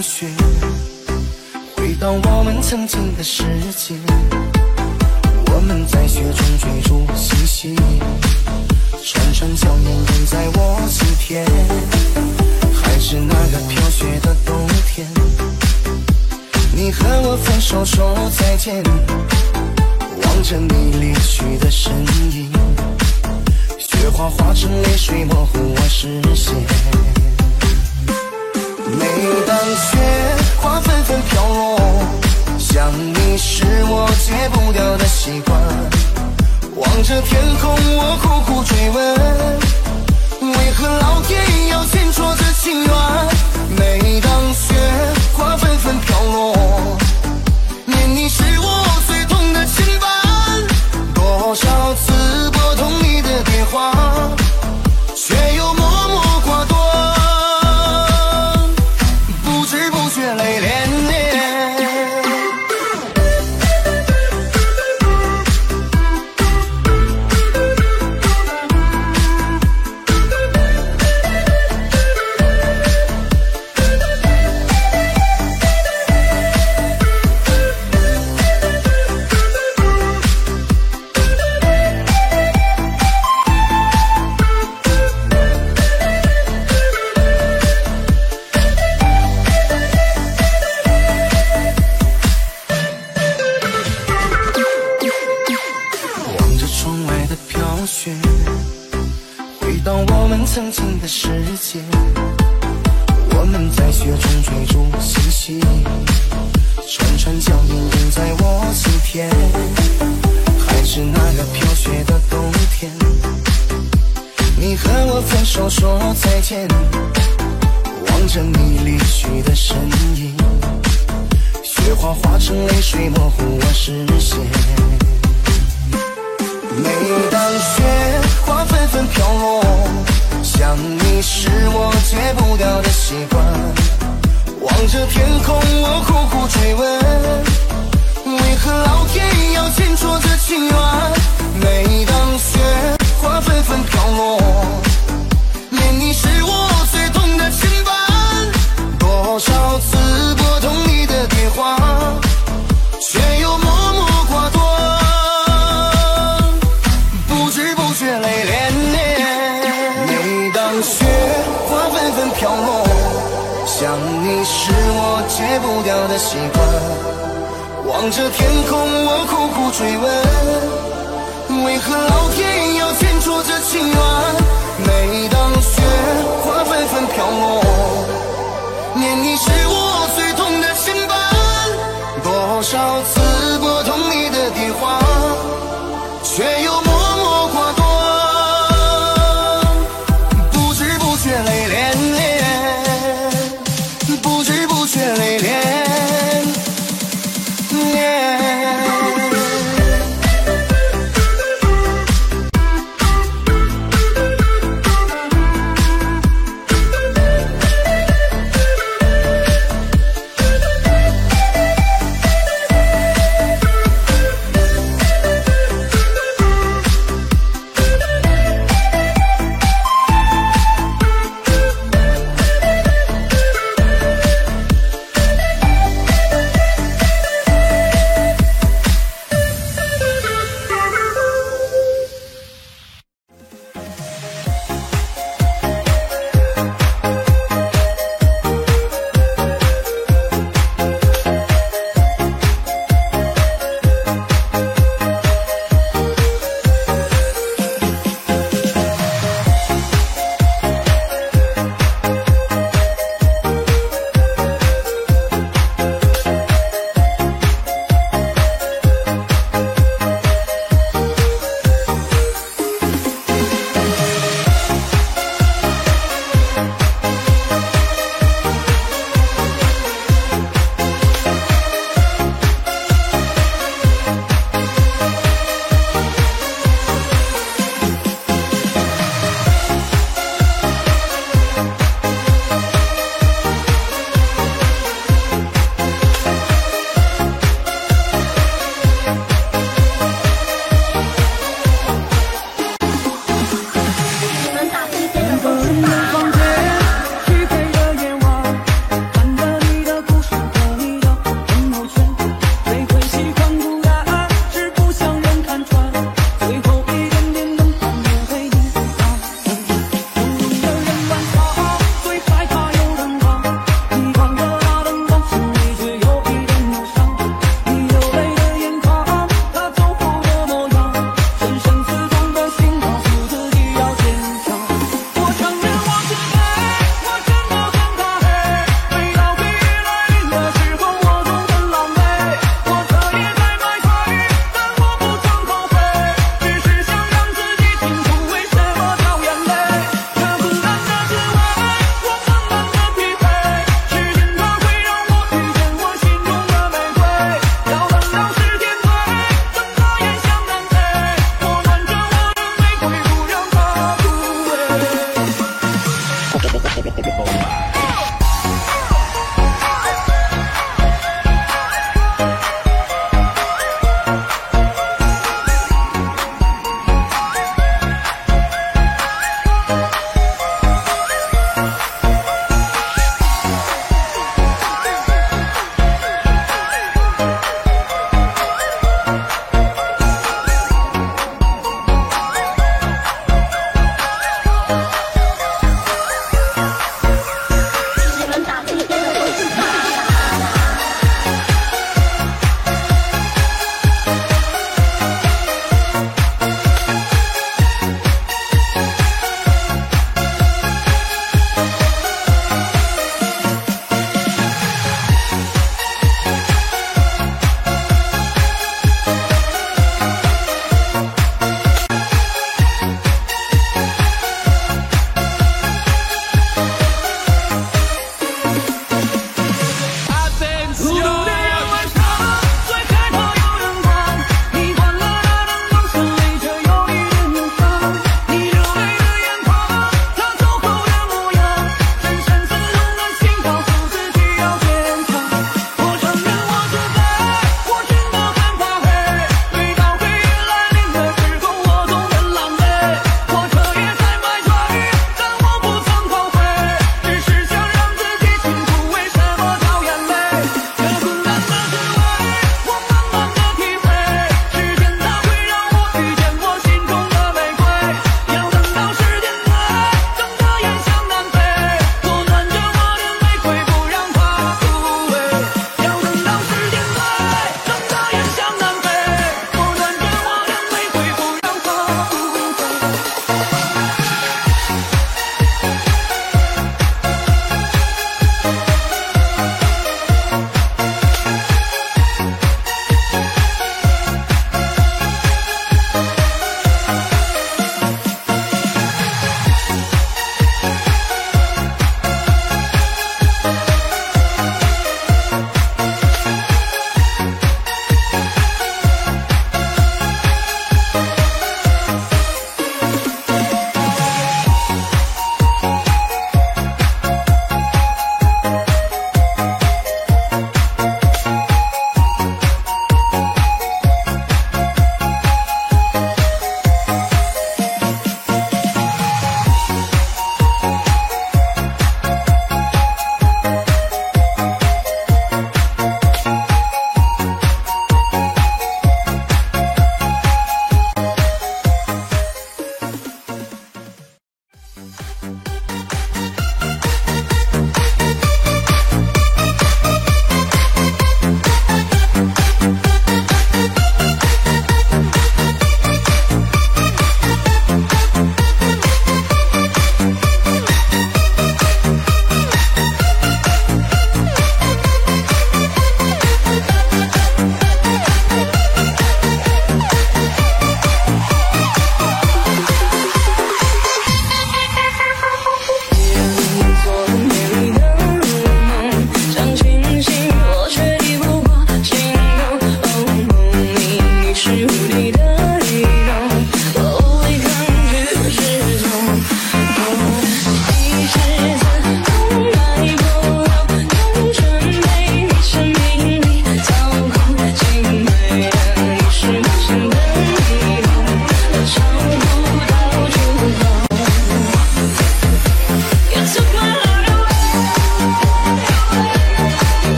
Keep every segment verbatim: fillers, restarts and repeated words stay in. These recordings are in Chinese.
雪，回到我们曾经的世界。我们在雪中追逐嬉戏，串串脚印印在我心田。还是那个飘雪的冬天，你和我分手说再见，望着你离去的身影，雪花化成泪水模糊我视线。每当雪花纷纷飘落，想你是我戒不掉的习惯。望着天空我苦苦追问，为何老天要牵错这情缘。每当雪花纷纷飘落，念你是我最痛的牵绊。多少次拨通你的电话，却又默默挂断，不知不觉泪涟涟。曾经的世界，我们在雪中追逐嬉戏，串串脚印印在我心田。还是那个飘雪的冬天，你和我分手说再见，望着你离去的身影，雪花化成泪水模糊我视线。每当雪花纷纷飘落，想你是我戒不掉的习惯。望着天空我苦苦追问，为何老天要牵错这情缘。每当雪花纷纷飘落，念你是我最痛的牵绊。多少次拨通你的电话，却又默默挂断，不知不觉泪涟涟。每当雪花纷纷飘落，想你是我戒不掉的习惯。望着天空我苦苦追问，为何老天要牵错这情缘。每当雪花纷纷飘落，念你是我最痛的牵绊。多少次拨通你的电话，却又默默挂断，不知不觉泪涟涟，不知不觉泪涟涟。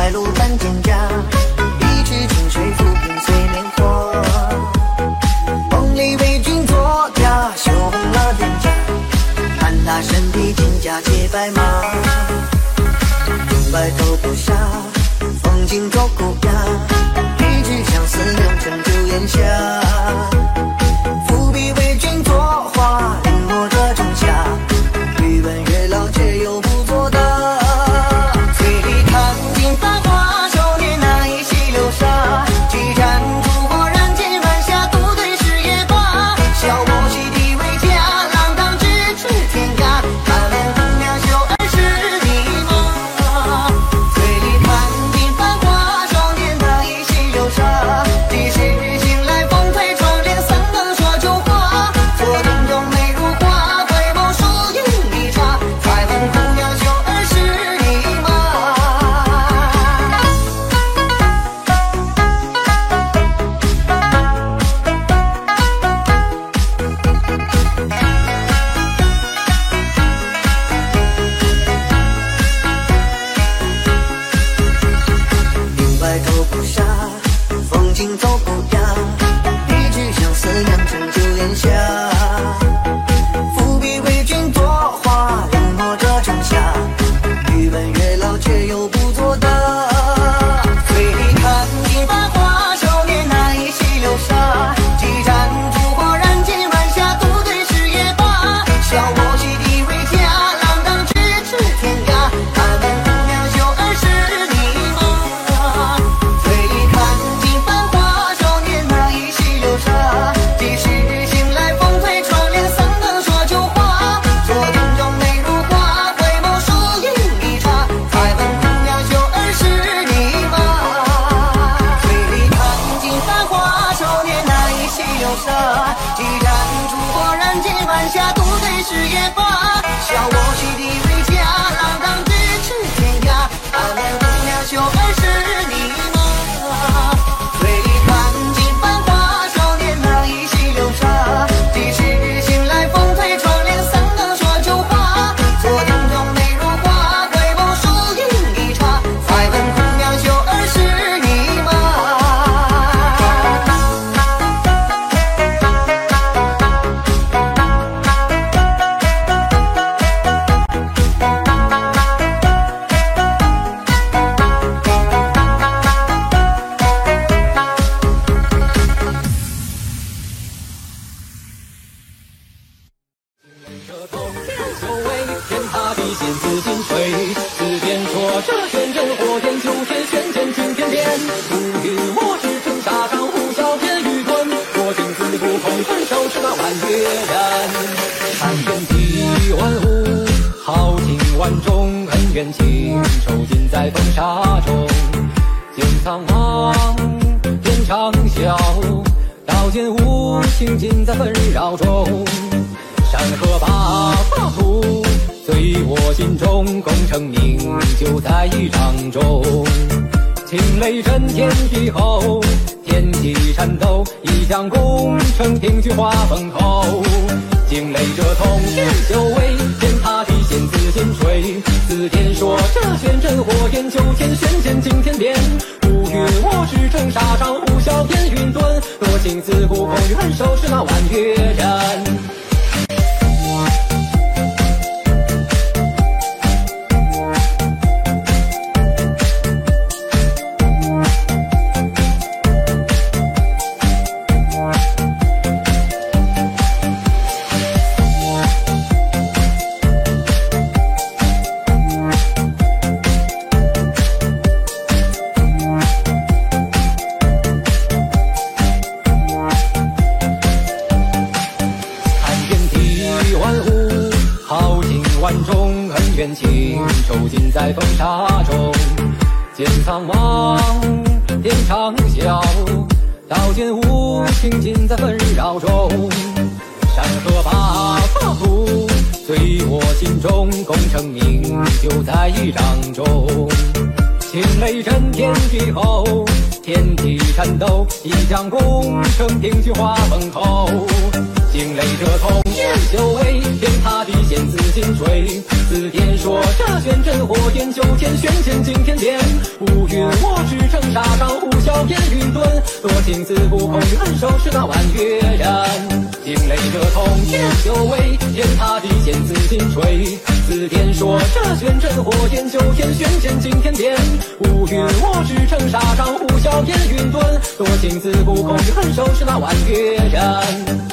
白露般蒹葭，一曲清水抚平岁年华。梦里为君作嫁，绣红了脸颊，看他身披金甲结白马。白头不下，风景走古崖，一曲相思酿成酒宴下。伏笔为君作画，临摹着仲夏，欲问月老却又不作答。醉里看尽繁华，少年那一袭流沙，几盏烛火燃尽晚霞，独对诗也罢。笑我席地为家，锒铛咫尺天涯，看脸姑娘秀儿是你吗？醉里看尽繁华，少年那一袭流沙，几时醒来风推窗帘，三更说旧话。昨天中美如画，回眸疏影一刹，才问姑娘秀儿是你吗？明白头不下，风景走不崖，一曲相思酿成酒宴下。伏笔为君作画，临摹着仲夏，欲问月老却又不作答。醉里看尽繁华，少年那一袭流沙，几盏烛火燃尽晚霞，独对诗也罢。笑我席地为家，锒铛咫尺天涯，看问姑娘秀儿是你吗？醉里看尽繁华，少年那一袭流沙，几时醒来风推窗帘，三更说旧话。昨天中美如画，回眸疏影一刹，才问姑娘秀儿是你吗？醉里看尽繁华，少年那一袭流沙，几盏烛火燃尽晚霞，独对诗也罢。笑我席地为家，锒铛咫尺天涯，看问姑娘秀儿是你吗？醉里看尽繁华，少年那一袭流沙，几时醒来风推窗帘，三更说旧话。昨天中美如画，回眸疏影一刹，才问姑娘秀儿是你吗？ 这通天修为，天塌地陷紫金锤。字典说这玄真火焰，九天玄剑惊天变。乌云我是尘沙上，呼啸天雨顿。我心自不空，分手是那弯月人。看天地万物，豪情万众，恩怨情仇尽在风沙中。剑苍茫，天长啸，刀剑无情尽在纷扰中。山河八图，随我心中，功成名就在一掌中。惊雷震天地后，天地颤抖，一将功成定局化风头。惊雷者通天修为，天塌地陷紫金锤。字典说这玄真火焰，九天玄剑惊天变。乌云我是尘沙上，呼啸天云顿。多情自古风雨，分手是那弯月人。冤情愁尽在风沙中，剑苍茫，天长啸，刀剑无情尽在纷扰中。山河八图，随我心中，功成名就在一掌中。惊雷震天地后，天地颤抖，一将功成定局化风头。惊惊雷者通天修为，天塌地陷自尽锤。字典说这玄真火焰九天玄剑惊天变，乌云我驰骋沙场呼啸烟云遁，多情自不空恩手是那弯月人。惊雷者通天修为，天塌地陷自尽锤。字典说这玄真火焰九天玄剑惊天变，乌云我驰骋沙场呼啸烟云遁，多情自不空恩手是那弯月人。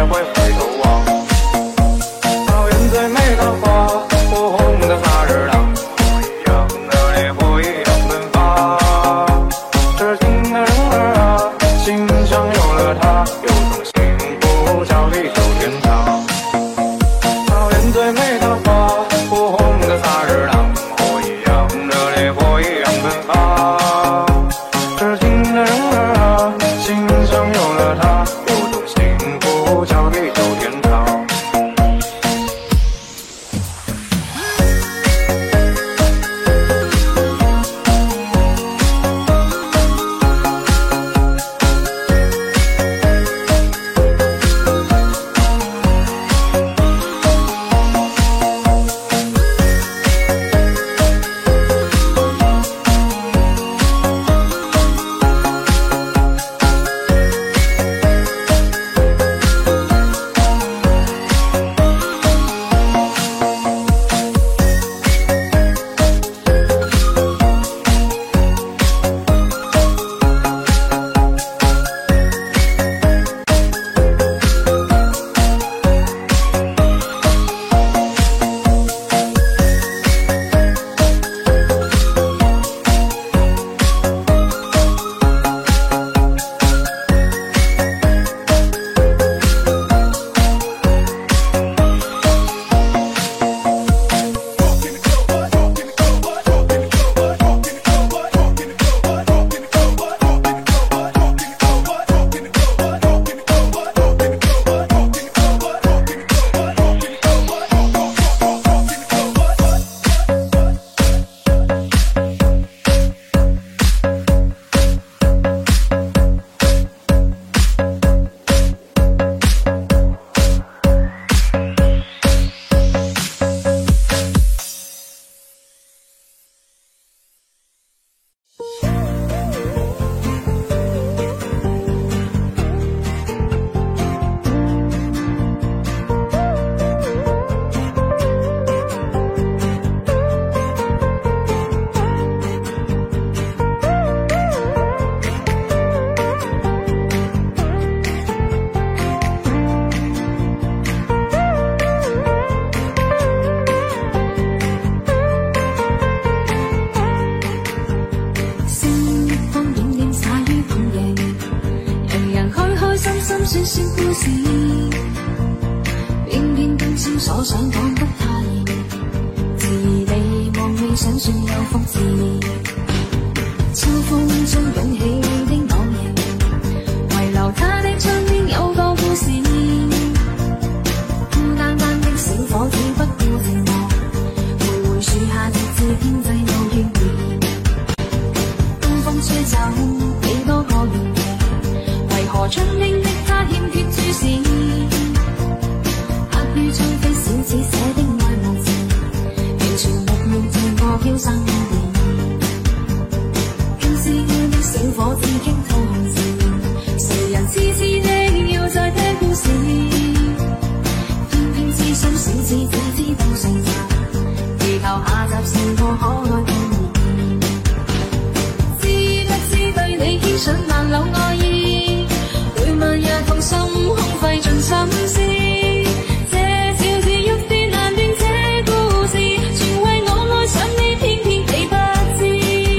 也会回头望。草原最美的花，火红的萨日朗，火一样的烈火一样奔发。痴情的人儿啊，心上有了他，有种幸福叫地久天长。草原最美的花，火红的萨日朗，火一样的烈火一样奔发。痴情的人儿啊，心上有了他，有种幸福叫地久天长。 算算故事，偏偏今宵所想講得太遠，自你望你想算有福字，秋風中湧起的朗窈，遺留他的窗邊有個故事，孤單單的小伙子不顧寂寞，徘徊樹下直至天際有怨言，東風吹走幾多個緣期，為何春天的他欠缺注視，刻於窗扉小子寫的愛慕字，完全沒用見過飄散夢言，跟思嬌的小伙子傾吐紅字，誰人痴痴的要再聽故事，偏偏痴心小子只知道上集，祈求下集是個可愛的兒，知不知對你牽上萬縷愛意，每晚也痛心空費盡心思，這小子欲跌難斷這故事，全為我愛上你，偏偏你不知。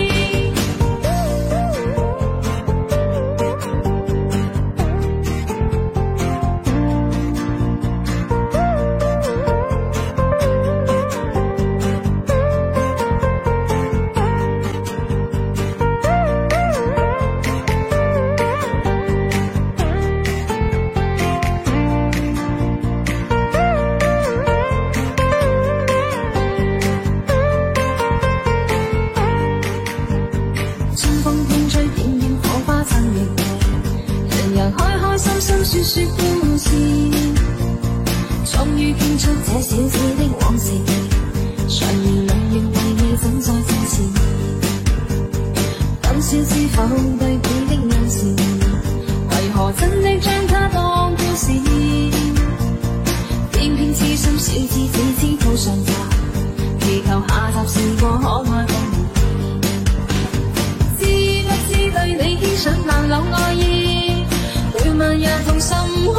說說故事，終於傾出這小子的往事，常言永遠為你怎再堅持，今宵知否對比的眼視，為何真的將它當故事，偏偏痴心小子只知道上集，祈求下集是個可愛的知不知對你牽上萬縷愛意，每晚也痛心空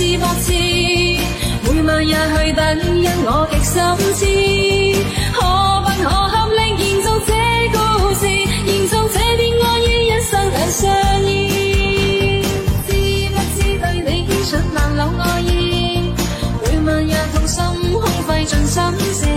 是博士，每晚也去等，因我極心知，可不可合力延續這故事，延續這段愛意，一生兩相依。知不知對你獻出萬縷愛意，每晚也痛心空費盡心思。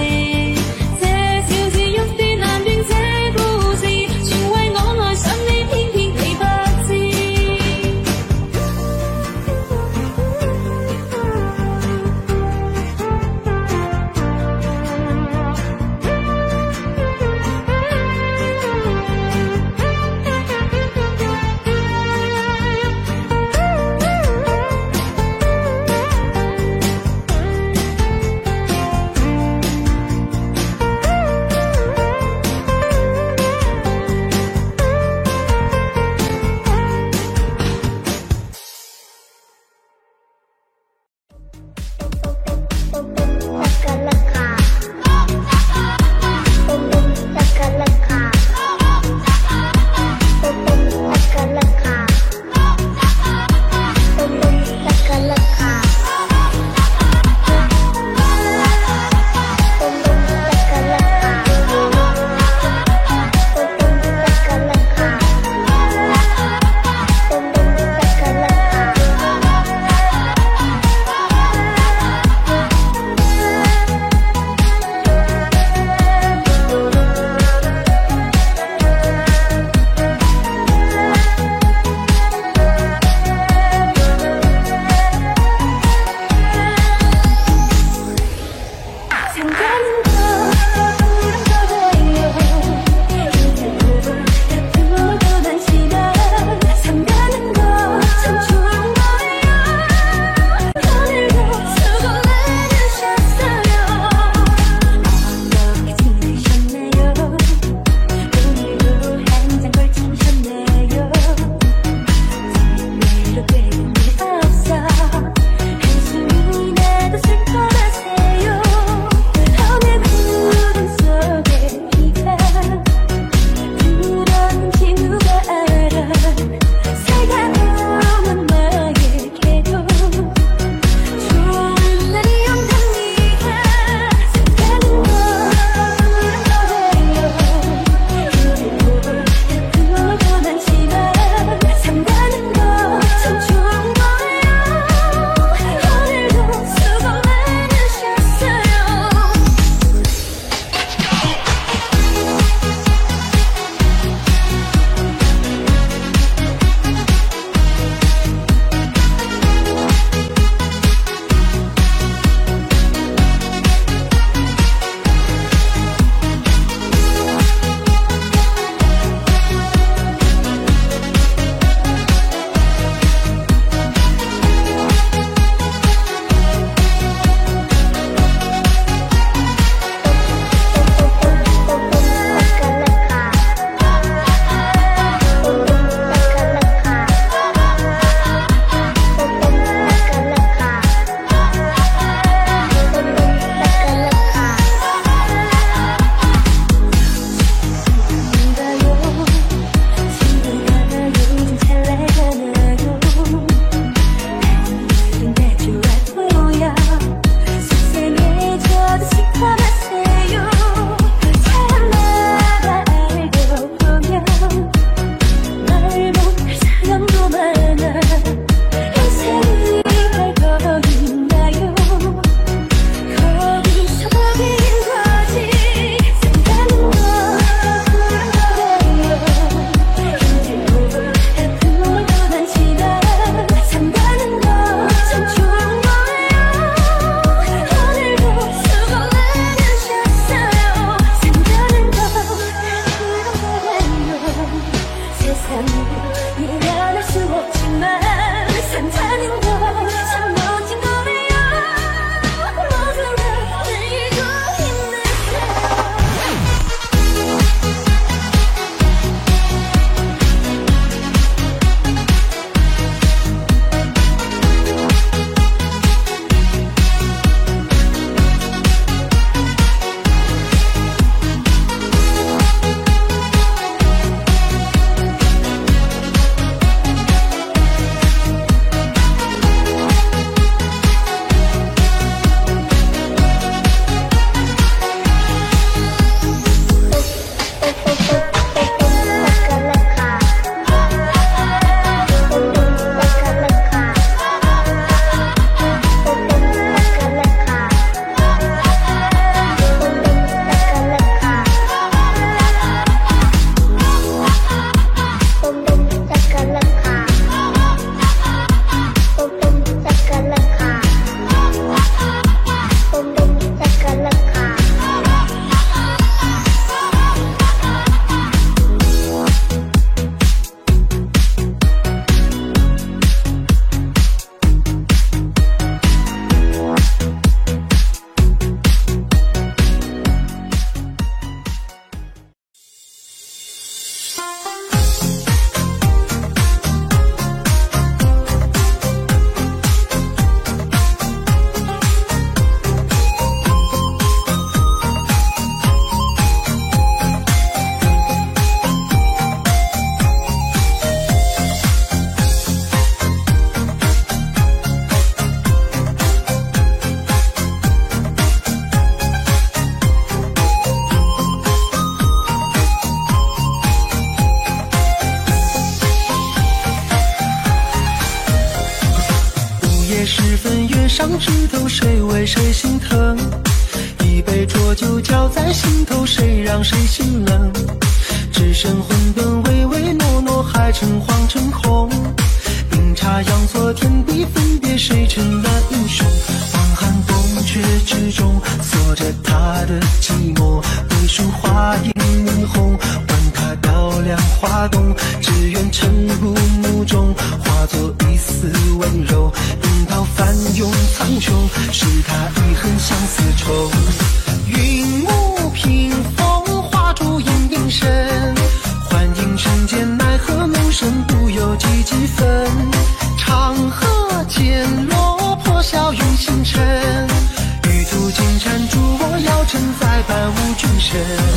上枝头，谁为谁心疼？一杯浊酒浇在心头，谁让谁心冷？只剩混沌唯唯诺诺，还成黄成空。阴差阳错，天地分别，谁成了英雄？望寒冬雪之中，锁着他的寂寞，桂树花影霓虹，问他雕梁画栋，只愿尘入幕中，化作一丝温柔，引涛翻涌苍穹，是他一痕相思愁。云雾屏风，画出隐隐身，幻影成茧，奈何梦神不由几几分。长河渐落，破晓云星辰，玉兔金蟾助我要承载伴无君身。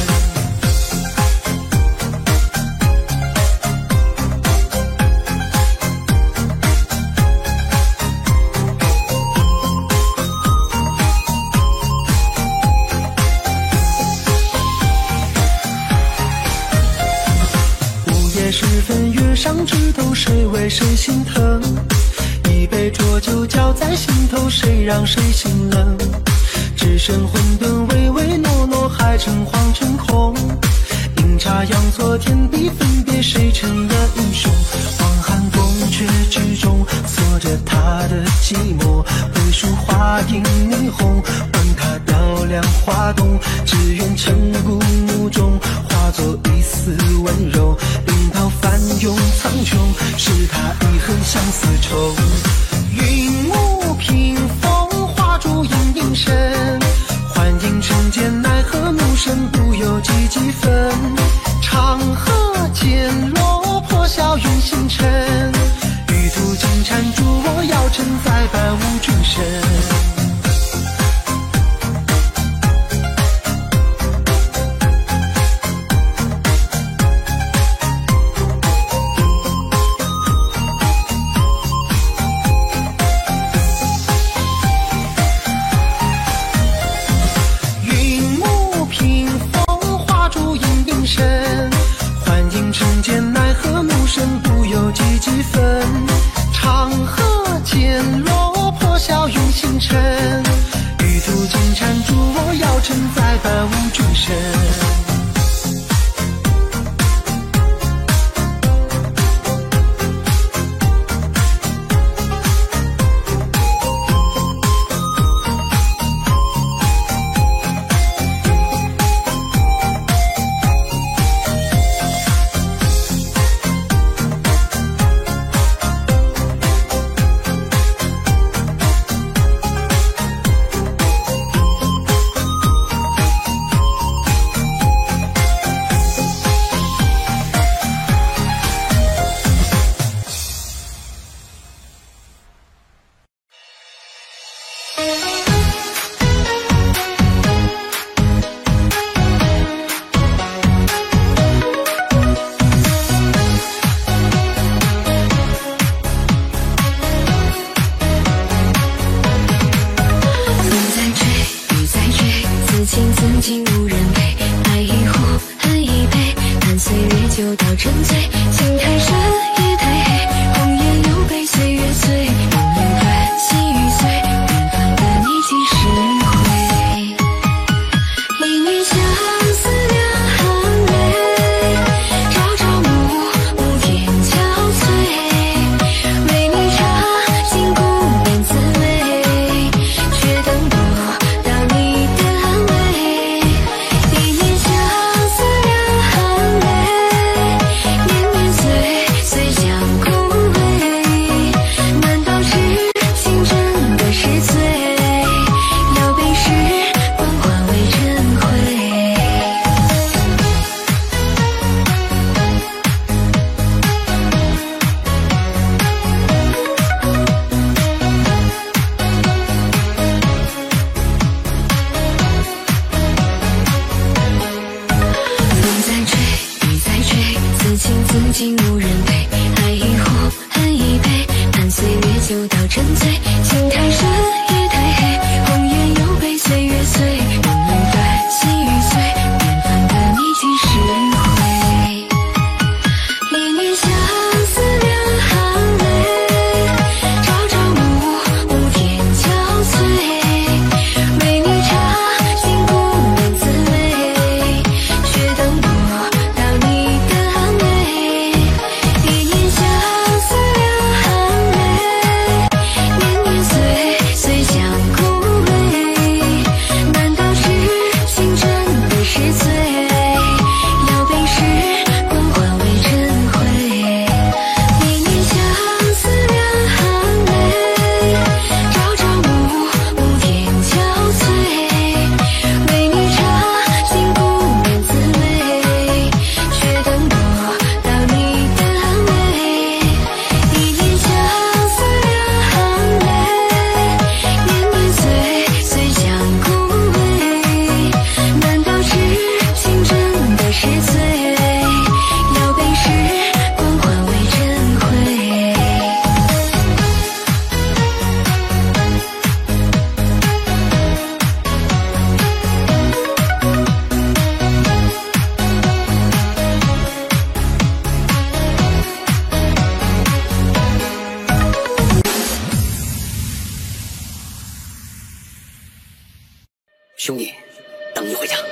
时分月上枝头，谁为谁心疼？一杯浊酒浇在心头，谁让谁心冷？只剩混沌唯唯诺诺，还成黄成空。阴差阳错，天地分别，谁成了英雄？望寒冬雪之中，锁着他的寂寞，桂树花影霓虹，问他雕梁画栋，只愿尘入幕中，化作一丝温柔，引涛翻涌苍穹，是他一痕相思愁。云雾屏风，画出隐隐身，幻影成茧，奈何目神不由几几分。长河渐落，破晓云星辰，玉兔金蟾助我要承载伴无君身。长河渐落，破晓云星辰，玉兔金蟾助我要承载伴无君身。 难道兄弟，等你回家。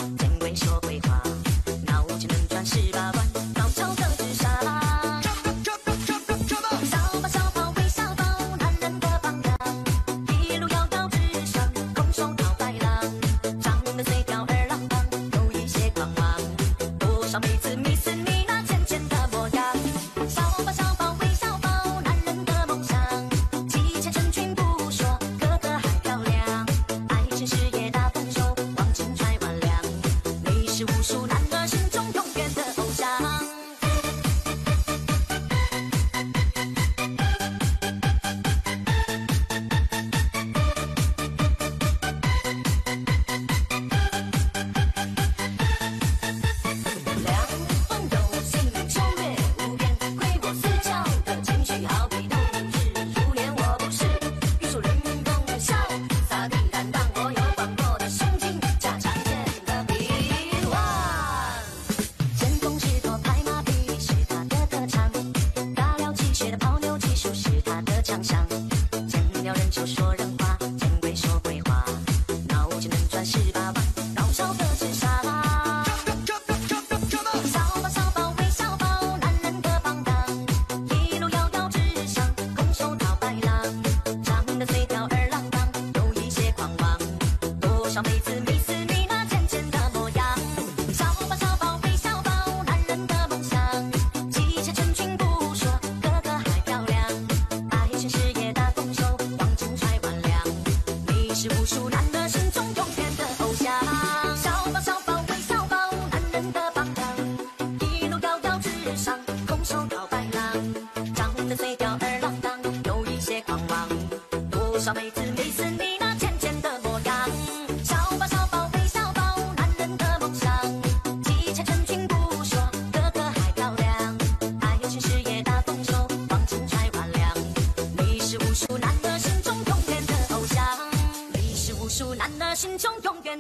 Come, come,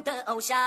的偶像。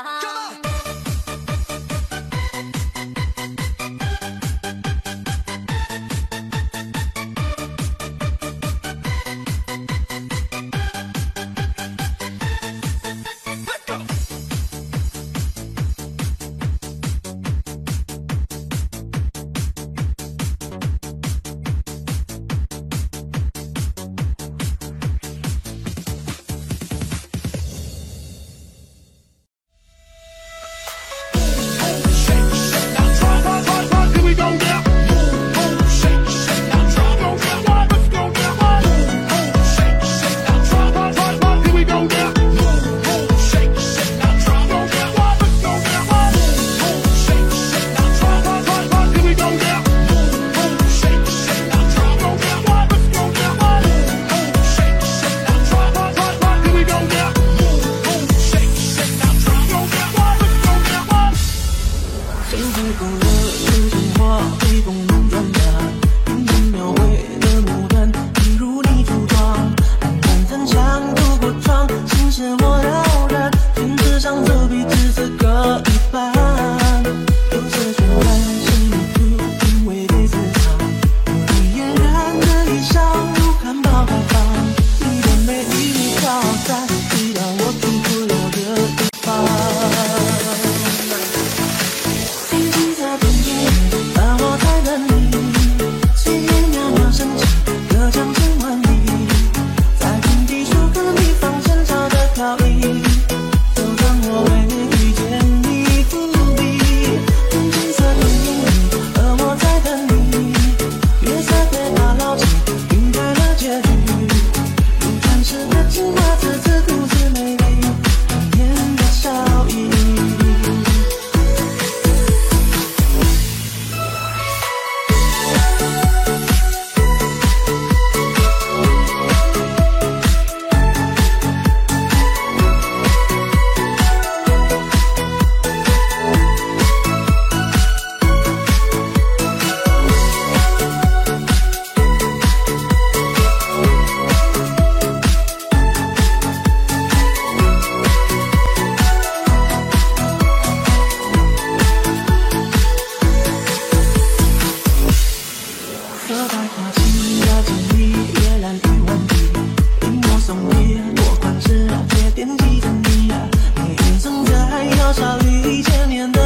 点击着你啊，你人生在渺小于一千年。